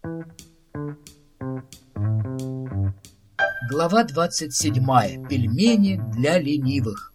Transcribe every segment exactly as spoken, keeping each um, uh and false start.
Глава двадцать седьмая. Пельмени для ленивых.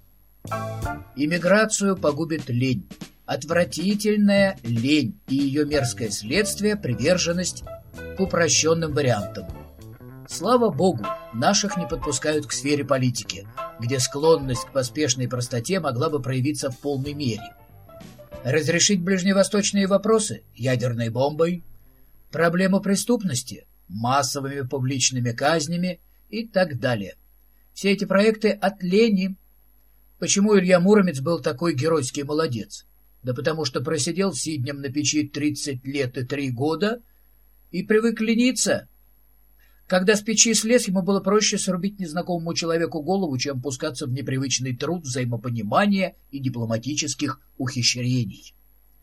Иммиграцию погубит лень. Отвратительная лень и ее мерзкое следствие — приверженность к упрощенным вариантам. Слава богу, наших не подпускают к сфере политики, где склонность к поспешной простоте могла бы проявиться в полной мере. Разрешить ближневосточные вопросы ядерной бомбой, проблему преступности массовыми публичными казнями и так далее. Все эти проекты от лени. Почему Илья Муромец был такой геройский молодец? Да потому что просидел сиднем на печи тридцать лет и три года и привык лениться. Когда с печи слез, ему было проще срубить незнакомому человеку голову, чем пускаться в непривычный труд взаимопонимания и дипломатических ухищрений.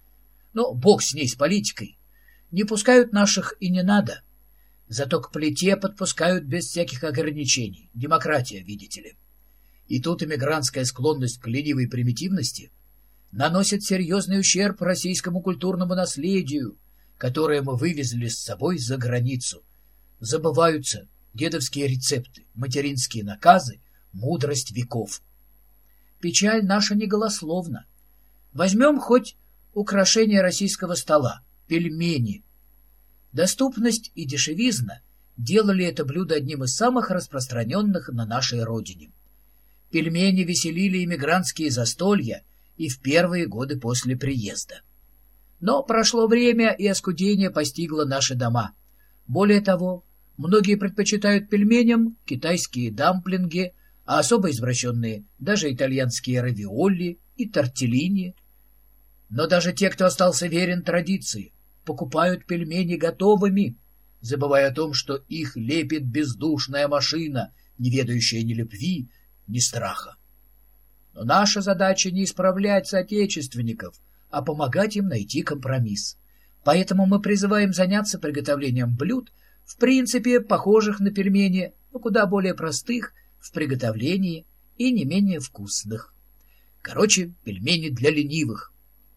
Но бог с ней, с политикой. Не пускают наших и не надо. Зато к плите подпускают без всяких ограничений. Демократия, видите ли. И тут эмигрантская склонность к ленивой примитивности наносит серьезный ущерб российскому культурному наследию, которое мы вывезли с собой за границу. Забываются дедовские рецепты, материнские наказы, мудрость веков. Печаль наша не голословна. Возьмем хоть украшение российского стола — пельмени. Доступность и дешевизна делали это блюдо одним из самых распространенных на нашей родине. Пельмени веселили иммигрантские застолья и в первые годы после приезда. Но прошло время, и оскудение постигло наши дома. Более того, многие предпочитают пельменям китайские дамплинги, а особо извращенные даже итальянские равиоли и тортеллини. Но даже те, кто остался верен традиции, покупают пельмени готовыми, забывая о том, что их лепит бездушная машина, не ведающая ни любви, ни страха. Но наша задача не исправлять соотечественников, а помогать им найти компромисс. Поэтому мы призываем заняться приготовлением блюд, в принципе, похожих на пельмени, но куда более простых в приготовлении и не менее вкусных. Короче, пельмени для ленивых.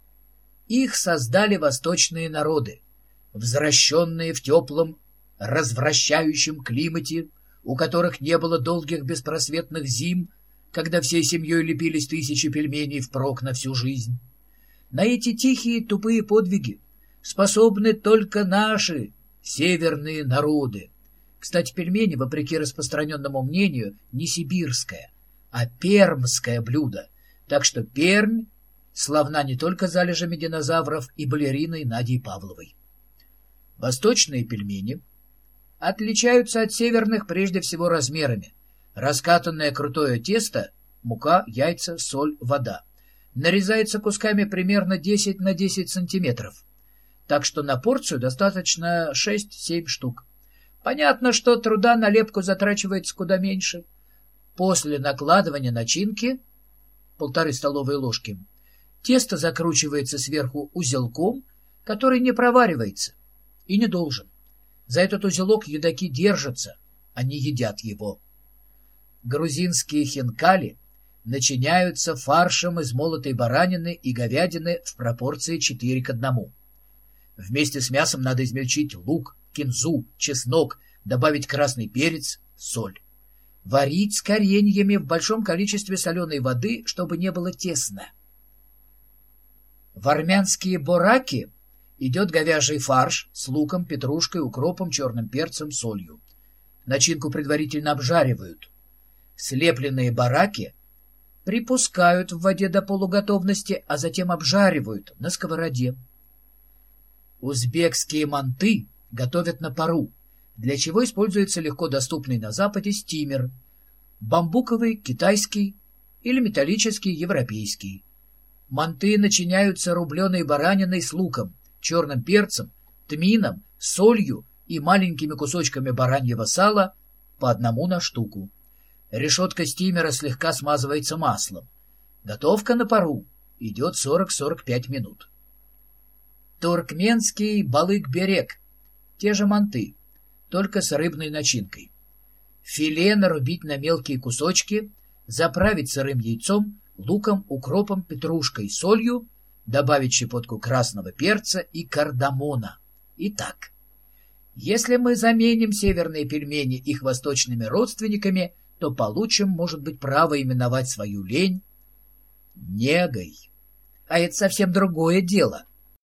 Их создали восточные народы, взращенные в теплом, развращающем климате, у которых не было долгих беспросветных зим, когда всей семьей лепились тысячи пельменей впрок на всю жизнь. На эти тихие тупые подвиги способны только наши северные народы. Кстати, пельмени, вопреки распространенному мнению, не сибирское, а пермское блюдо, так что Пермь славна не только залежами динозавров и балериной Надей Павловой. Восточные пельмени отличаются от северных прежде всего размерами. Раскатанное крутое тесто, мука, яйца, соль, вода, нарезается кусками примерно десять на десять сантиметров, так что на порцию достаточно шесть-семь штук. Понятно, что труда на лепку затрачивается куда меньше. После накладывания начинки, полторы столовые ложки, тесто закручивается сверху узелком, который не проваривается и не должен. За этот узелок едоки держатся, а не едят его. Грузинские хинкали начиняются фаршем из молотой баранины и говядины в пропорции четыре к одному. Вместе с мясом надо измельчить лук, кинзу, чеснок, добавить красный перец, соль. Варить с кореньями в большом количестве соленой воды, чтобы не было тесно. В армянские бораки идет говяжий фарш с луком, петрушкой, укропом, черным перцем, солью. Начинку предварительно обжаривают. Слепленные бараки припускают в воде до полуготовности, а затем обжаривают на сковороде. Узбекские манты готовят на пару, для чего используется легко доступный на Западе стимер — бамбуковый, китайский или металлический, европейский. Манты начиняются рубленой бараниной с луком, черным перцем, тмином, солью и маленькими кусочками бараньего сала по одному на штуку. Решетка стимера слегка смазывается маслом. Готовка на пару идет сорок-сорок пять минут. Туркменский балык-берек. Те же манты, только с рыбной начинкой. Филе нарубить на мелкие кусочки, заправить сырым яйцом, луком, укропом, петрушкой, солью, добавить щепотку красного перца и кардамона. Итак, Если мы заменим северные пельмени их восточными родственниками, то получим, может быть, право именовать свою лень негой. А это совсем другое дело.